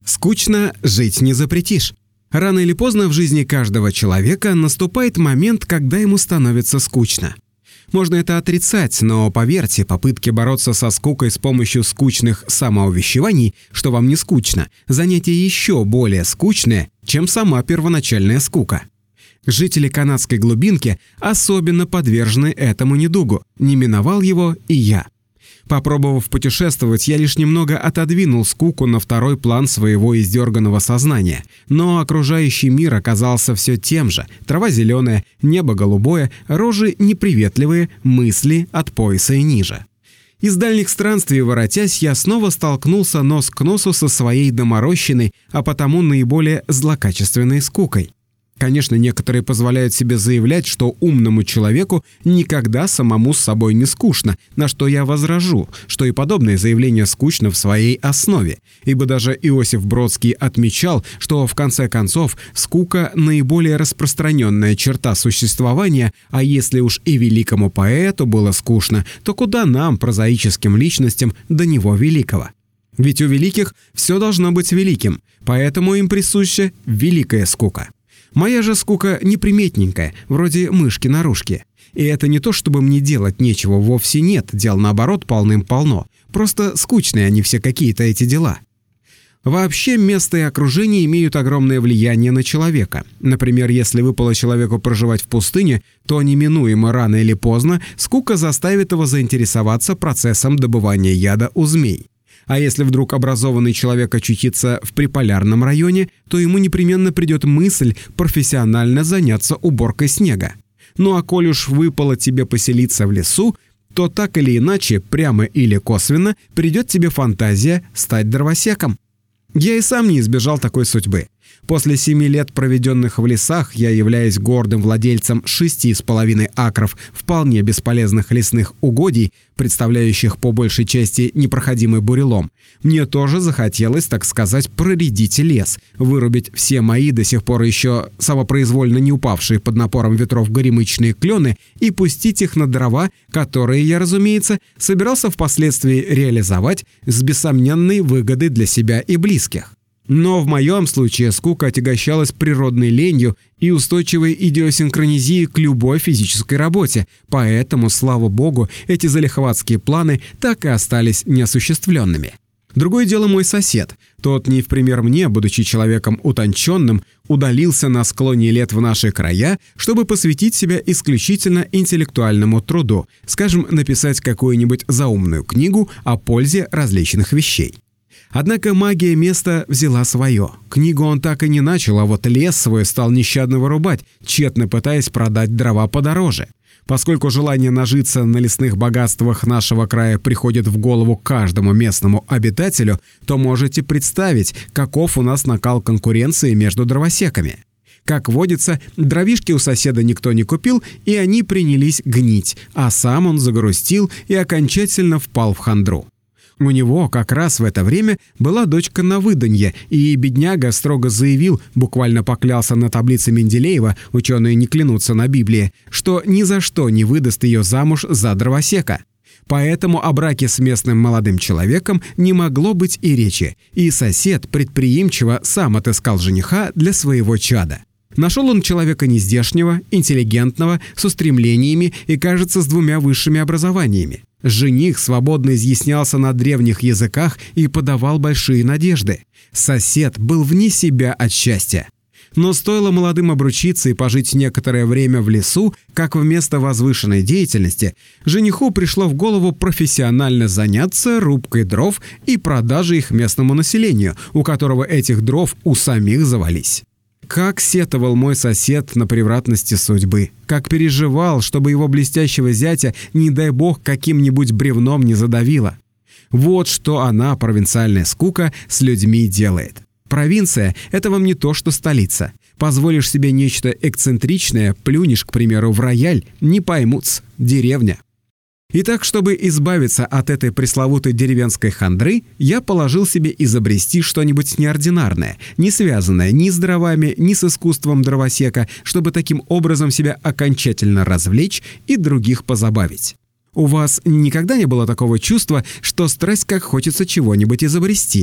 Скучно жить не запретишь. Рано или поздно в жизни каждого человека наступает момент, когда ему становится скучно. Можно это отрицать, но поверьте, попытки бороться со скукой с помощью скучных самоувещеваний, что вам не скучно, занятие еще более скучное, чем сама первоначальная скука. Жители канадской глубинки особенно подвержены этому недугу, не миновал его и я. Попробовав путешествовать, я лишь немного отодвинул скуку на второй план своего издерганного сознания, но окружающий мир оказался все тем же: трава зеленая, небо голубое, рожи неприветливые, мысли от пояса и ниже. Из дальних странствий воротясь, я снова столкнулся нос к носу со своей доморощенной, а потому наиболее злокачественной скукой. Конечно, некоторые позволяют себе заявлять, что умному человеку никогда самому с собой не скучно, на что я возражу, что и подобное заявление скучно в своей основе, ибо даже Иосиф Бродский отмечал, что в конце концов скука – наиболее распространенная черта существования, а если уж и великому поэту было скучно, то куда нам, прозаическим личностям, до него великого? Ведь у великих все должно быть великим, поэтому им присуща великая скука. Моя же скука неприметненькая, вроде мышки-нарушки. И это не то, чтобы мне делать нечего, вовсе нет, дел наоборот полным-полно. Просто скучные они все какие-то эти дела. Вообще, место и окружение имеют огромное влияние на человека. Например, если выпало человеку проживать в пустыне, то неминуемо рано или поздно скука заставит его заинтересоваться процессом добывания яда у змей. А если вдруг образованный человек очутится в приполярном районе, то ему непременно придет мысль профессионально заняться уборкой снега. Ну а коль уж выпало тебе поселиться в лесу, то так или иначе, прямо или косвенно, придет тебе фантазия стать дровосеком. Я и сам не избежал такой судьбы. После 7 лет, проведенных в лесах, я являюсь гордым владельцем 6,5 акров вполне бесполезных лесных угодий, представляющих по большей части непроходимый бурелом. Мне тоже захотелось, так сказать, проредить лес, вырубить все мои до сих пор еще самопроизвольно не упавшие под напором ветров горемычные клены и пустить их на дрова, которые я, разумеется, собирался впоследствии реализовать с бессомненной выгодой для себя и близких. Но в моем случае скука отягощалась природной ленью и устойчивой идиосинхронизией к любой физической работе, поэтому, слава богу, эти залихватские планы так и остались неосуществленными. Другое дело мой сосед. Тот, не в пример мне, будучи человеком утонченным, удалился на склоне лет в наши края, чтобы посвятить себя исключительно интеллектуальному труду, скажем, написать какую-нибудь заумную книгу о пользе различных вещей. Однако магия места взяла свое. Книгу он так и не начал, а вот лес свой стал нещадно вырубать, тщетно пытаясь продать дрова подороже. Поскольку желание нажиться на лесных богатствах нашего края приходит в голову каждому местному обитателю, то можете представить, каков у нас накал конкуренции между дровосеками. Как водится, дровишки у соседа никто не купил, и они принялись гнить, а сам он загрустил и окончательно впал в хандру. У него как раз в это время была дочка на выданье, и бедняга строго заявил, буквально поклялся на таблице Менделеева, ученые не клянутся на Библии, что ни за что не выдаст ее замуж за дровосека. Поэтому о браке с местным молодым человеком не могло быть и речи, и сосед предприимчиво сам отыскал жениха для своего чада. Нашел он человека нездешнего, интеллигентного, с устремлениями и, кажется, с 2 высшими образованиями. Жених свободно изъяснялся на древних языках и подавал большие надежды. Сосед был вне себя от счастья. Но стоило молодым обручиться и пожить некоторое время в лесу, как вместо возвышенной деятельности жениху пришло в голову профессионально заняться рубкой дров и продажей их местному населению, у которого этих дров у самих завались. Как сетовал мой сосед на превратности судьбы, как переживал, чтобы его блестящего зятя, не дай бог, каким-нибудь бревном не задавило. Вот что она, провинциальная скука, с людьми делает. Провинция – это вам не то, что столица. Позволишь себе нечто эксцентричное, плюнешь, к примеру, в рояль, не поймут-с, деревня. Итак, чтобы избавиться от этой пресловутой деревенской хандры, я положил себе изобрести что-нибудь неординарное, не связанное ни с дровами, ни с искусством дровосека, чтобы таким образом себя окончательно развлечь и других позабавить. У вас никогда не было такого чувства, что страсть как хочется чего-нибудь изобрести?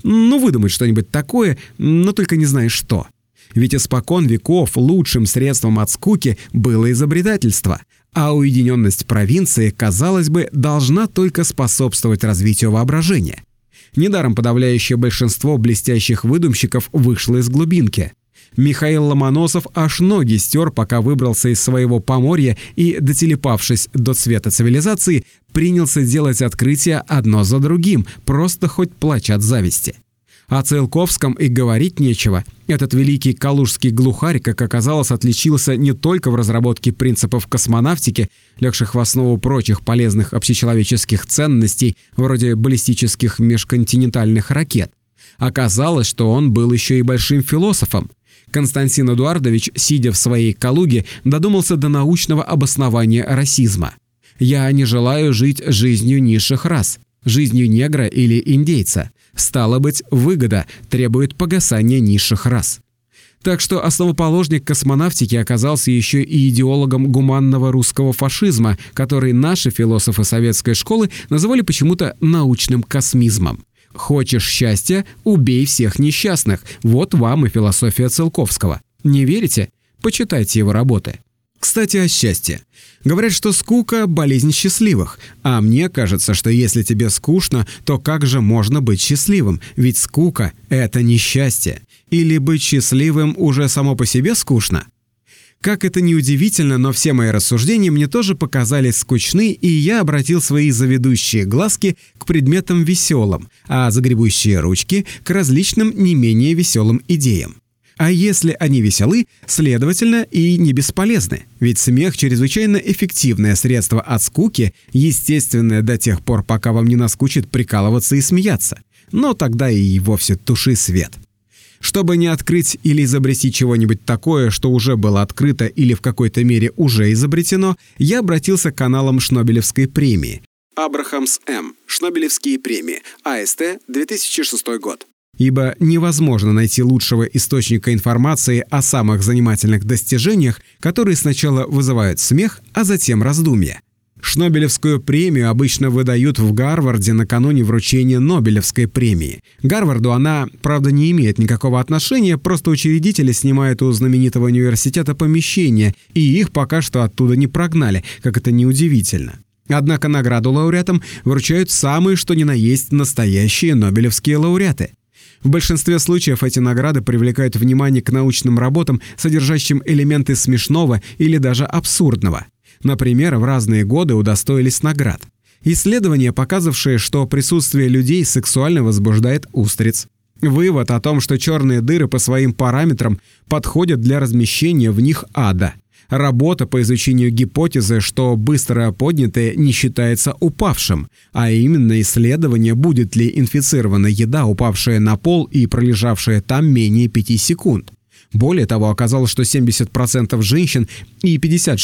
выдумать что-нибудь такое, но только не знаешь что. Ведь испокон веков лучшим средством от скуки было изобретательство, а уединенность провинции, казалось бы, должна только способствовать развитию воображения. Недаром подавляющее большинство блестящих выдумщиков вышло из глубинки. Михаил Ломоносов аж ноги стер, пока выбрался из своего поморья и, дотелепавшись до цвета цивилизации, принялся делать открытия одно за другим, просто хоть плачь от зависти. О Циолковском и говорить нечего. Этот великий калужский глухарь, как оказалось, отличился не только в разработке принципов космонавтики, легших в основу прочих полезных общечеловеческих ценностей, вроде баллистических межконтинентальных ракет. Оказалось, что он был еще и большим философом. Константин Эдуардович, сидя в своей Калуге, додумался до научного обоснования расизма. «Я не желаю жить жизнью низших рас, жизнью негра или индейца. Стало быть, выгода требует погасания низших рас». Так что основоположник космонавтики оказался еще и идеологом гуманного русского фашизма, который наши философы советской школы называли почему-то научным космизмом. «Хочешь счастья – убей всех несчастных». Вот вам и философия Циолковского. Не верите? Почитайте его работы. Кстати, о счастье. Говорят, что скука – болезнь счастливых. А мне кажется, что если тебе скучно, то как же можно быть счастливым? Ведь скука – это не счастье. Или быть счастливым уже само по себе скучно? Как это ни удивительно, но все мои рассуждения мне тоже показались скучны, и я обратил свои заведущие глазки к предметам веселым, а загребущие ручки – к различным не менее веселым идеям. А если они веселы, следовательно, и не бесполезны. Ведь смех – чрезвычайно эффективное средство от скуки, естественное до тех пор, пока вам не наскучит прикалываться и смеяться. Но тогда и вовсе туши свет. Чтобы не открыть или изобрести чего-нибудь такое, что уже было открыто или в какой-то мере уже изобретено, я обратился к каналам Шнобелевской премии. Абрахамс М. Шнобелевские премии. АСТ, 2006 год. Ибо невозможно найти лучшего источника информации о самых занимательных достижениях, которые сначала вызывают смех, а затем раздумья. Шнобелевскую премию обычно выдают в Гарварде накануне вручения Нобелевской премии. Гарварду она, правда, не имеет никакого отношения, просто учредители снимают у знаменитого университета помещения, и их пока что оттуда не прогнали, как это неудивительно. Однако награду лауреатам вручают самые что ни на есть настоящие нобелевские лауреаты. В большинстве случаев эти награды привлекают внимание к научным работам, содержащим элементы смешного или даже абсурдного. Например, в разные годы удостоились наград. Исследования, показавшие, что присутствие людей сексуально возбуждает устриц. Вывод о том, что черные дыры по своим параметрам подходят для размещения в них ада. Работа по изучению гипотезы, что быстро поднятое не считается упавшим, а именно исследование, будет ли инфицирована еда, упавшая на пол и пролежавшая там менее 5 секунд. Более того, оказалось, что 70% женщин и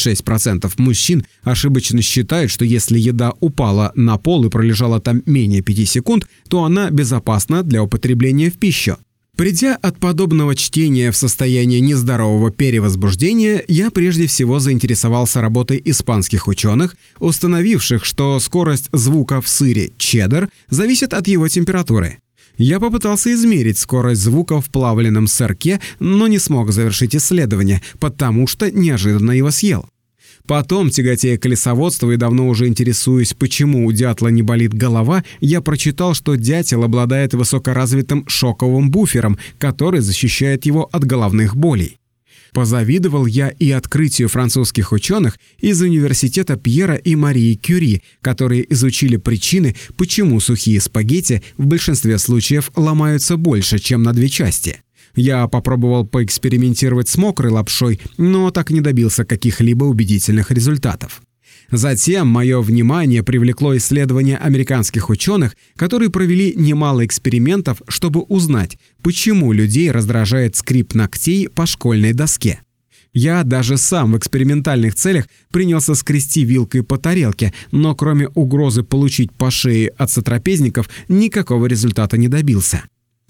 56% мужчин ошибочно считают, что если еда упала на пол и пролежала там менее 5 секунд, то она безопасна для употребления в пищу. Придя от подобного чтения в состояние нездорового перевозбуждения, я прежде всего заинтересовался работой испанских ученых, установивших, что скорость звука в сыре чеддер зависит от его температуры. Я попытался измерить скорость звука в плавленном сырке, но не смог завершить исследование, потому что неожиданно его съел. Потом, тяготея к лесоводству и давно уже интересуясь, почему у дятла не болит голова, я прочитал, что дятел обладает высокоразвитым шоковым буфером, который защищает его от головных болей. Позавидовал я и открытию французских ученых из университета Пьера и Марии Кюри, которые изучили причины, почему сухие спагетти в большинстве случаев ломаются больше, чем на 2 части. Я попробовал поэкспериментировать с мокрой лапшой, но так и не добился каких-либо убедительных результатов. Затем мое внимание привлекло исследование американских ученых, которые провели немало экспериментов, чтобы узнать, почему людей раздражает скрип ногтей по школьной доске. Я даже сам в экспериментальных целях принялся скрести вилкой по тарелке, но кроме угрозы получить по шее от сотрапезников никакого результата не добился.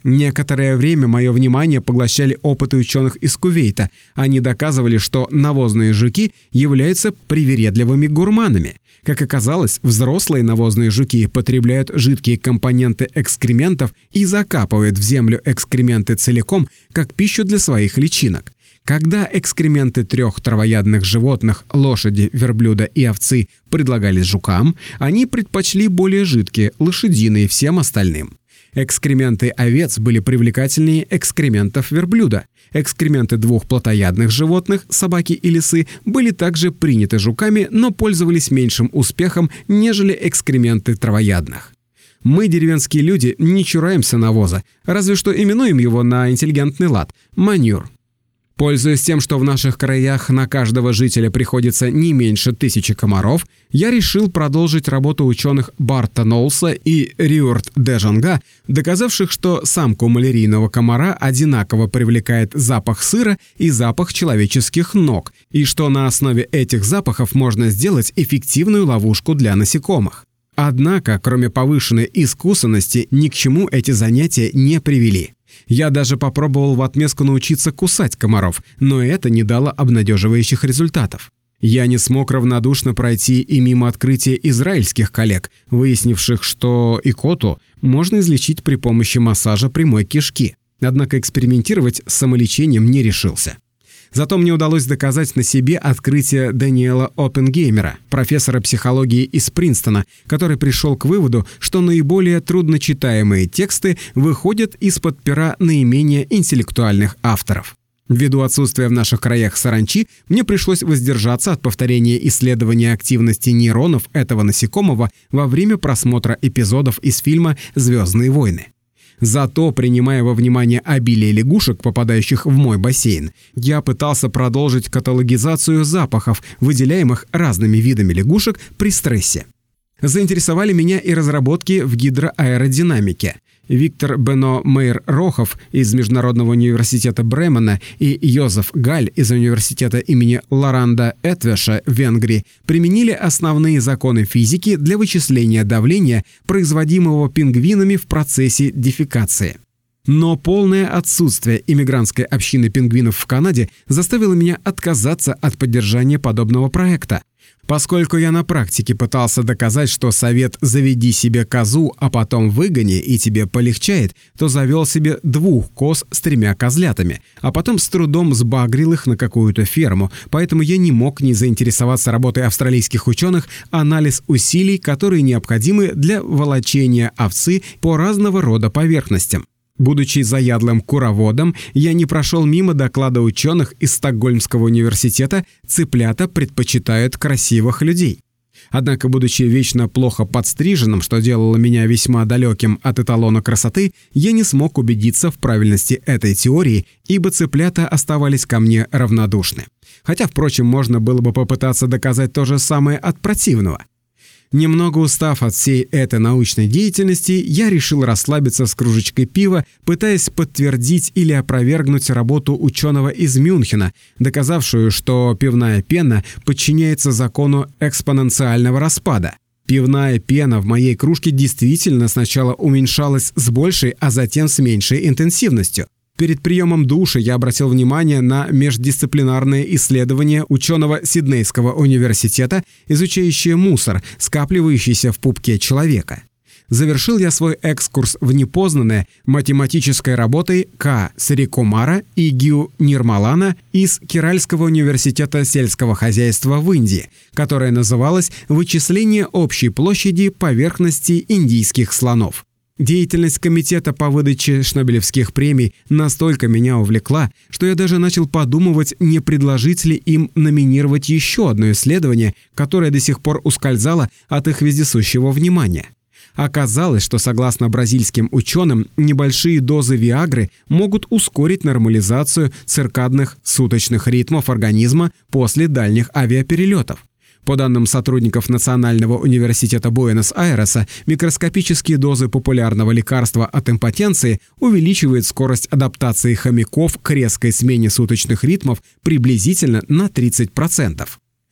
Некоторое время мое внимание поглощали опыты ученых из Кувейта. Они доказывали, что навозные жуки являются привередливыми гурманами. Как оказалось, взрослые навозные жуки потребляют жидкие компоненты экскрементов и закапывают в землю экскременты целиком, как пищу для своих личинок. Когда экскременты 3 травоядных животных, лошади, верблюда и овцы, предлагались жукам, они предпочли более жидкие, лошадиные всем остальным. Экскременты овец были привлекательнее экскрементов верблюда. Экскременты 2 плотоядных животных, собаки и лисы, были также приняты жуками, но пользовались меньшим успехом, нежели экскременты травоядных. Мы, деревенские люди, не чураемся навоза, разве что именуем его на интеллигентный лад – маньюр. Пользуясь тем, что в наших краях на каждого жителя приходится не меньше 1000 комаров, я решил продолжить работу ученых Барта Ноулса и Риорт де Жанга, доказавших, что самку малярийного комара одинаково привлекает запах сыра и запах человеческих ног, и что на основе этих запахов можно сделать эффективную ловушку для насекомых. Однако, кроме повышенной искусанности, ни к чему эти занятия не привели. Я даже попробовал в отместку научиться кусать комаров, но это не дало обнадеживающих результатов. Я не смог равнодушно пройти и мимо открытия израильских коллег, выяснивших, что икоту можно излечить при помощи массажа прямой кишки. Однако экспериментировать с самолечением не решился. Зато мне удалось доказать на себе открытие Дэниела Оппенгеймера, профессора психологии из Принстона, который пришел к выводу, что наиболее трудночитаемые тексты выходят из-под пера наименее интеллектуальных авторов. Ввиду отсутствия в наших краях саранчи, мне пришлось воздержаться от повторения исследования активности нейронов этого насекомого во время просмотра эпизодов из фильма «Звездные войны». Зато, принимая во внимание обилие лягушек, попадающих в мой бассейн, я пытался продолжить каталогизацию запахов, выделяемых разными видами лягушек при стрессе. Заинтересовали меня и разработки в гидроаэродинамике. Виктор Бено Мейер-Рохов из Международного университета Бремена и Йозеф Галь из университета имени Лоранда Этвеша в Венгрии применили основные законы физики для вычисления давления, производимого пингвинами в процессе дефекации. Но полное отсутствие иммигрантской общины пингвинов в Канаде заставило меня отказаться от поддержания подобного проекта. Поскольку я на практике пытался доказать, что совет «заведи себе козу, а потом выгони, и тебе полегчает», то завел себе 2 коз с 3 козлятами, а потом с трудом сбагрил их на какую-то ферму, поэтому я не мог не заинтересоваться работой австралийских ученых анализ усилий, которые необходимы для волочения овцы по разного рода поверхностям. Будучи заядлым куроводом, я не прошел мимо доклада ученых из Стокгольмского университета «Цыплята предпочитают красивых людей». Однако, будучи вечно плохо подстриженным, что делало меня весьма далеким от эталона красоты, я не смог убедиться в правильности этой теории, ибо цыплята оставались ко мне равнодушны. Хотя, впрочем, можно было бы попытаться доказать то же самое от противного. Немного устав от всей этой научной деятельности, я решил расслабиться с кружечкой пива, пытаясь подтвердить или опровергнуть работу ученого из Мюнхена, доказавшую, что пивная пена подчиняется закону экспоненциального распада. Пивная пена в моей кружке действительно сначала уменьшалась с большей, а затем с меньшей интенсивностью. Перед приемом душа я обратил внимание на междисциплинарное исследование ученого Сиднейского университета, изучающее мусор, скапливающийся в пупке человека. Завершил я свой экскурс в непознанное математической работой К. Срикумара и Гью Нирмалана из Керальского университета сельского хозяйства в Индии, которая называлась «Вычисление общей площади поверхности индийских слонов». Деятельность комитета по выдаче Шнобелевских премий настолько меня увлекла, что я даже начал подумывать, не предложить ли им номинировать еще одно исследование, которое до сих пор ускользало от их вездесущего внимания. Оказалось, что согласно бразильским ученым, небольшие дозы виагры могут ускорить нормализацию циркадных суточных ритмов организма после дальних авиаперелетов. По данным сотрудников Национального университета Буэнос-Айреса, микроскопические дозы популярного лекарства от импотенции увеличивают скорость адаптации хомяков к резкой смене суточных ритмов приблизительно на 30%.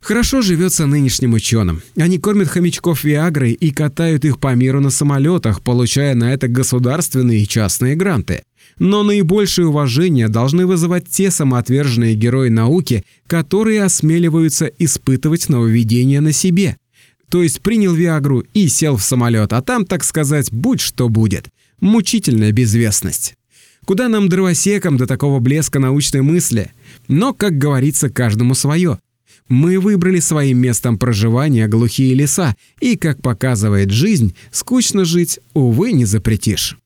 Хорошо живется нынешним ученым. Они кормят хомячков Виагрой и катают их по миру на самолетах, получая на это государственные и частные гранты. Но наибольшее уважение должны вызывать те самоотверженные герои науки, которые осмеливаются испытывать нововведения на себе. То есть принял Виагру и сел в самолет, а там, так сказать, будь что будет. Мучительная безвестность. Куда нам, дровосекам, до такого блеска научной мысли? Но, как говорится, каждому свое. Мы выбрали своим местом проживания глухие леса, и, как показывает жизнь, скучно жить, увы, не запретишь.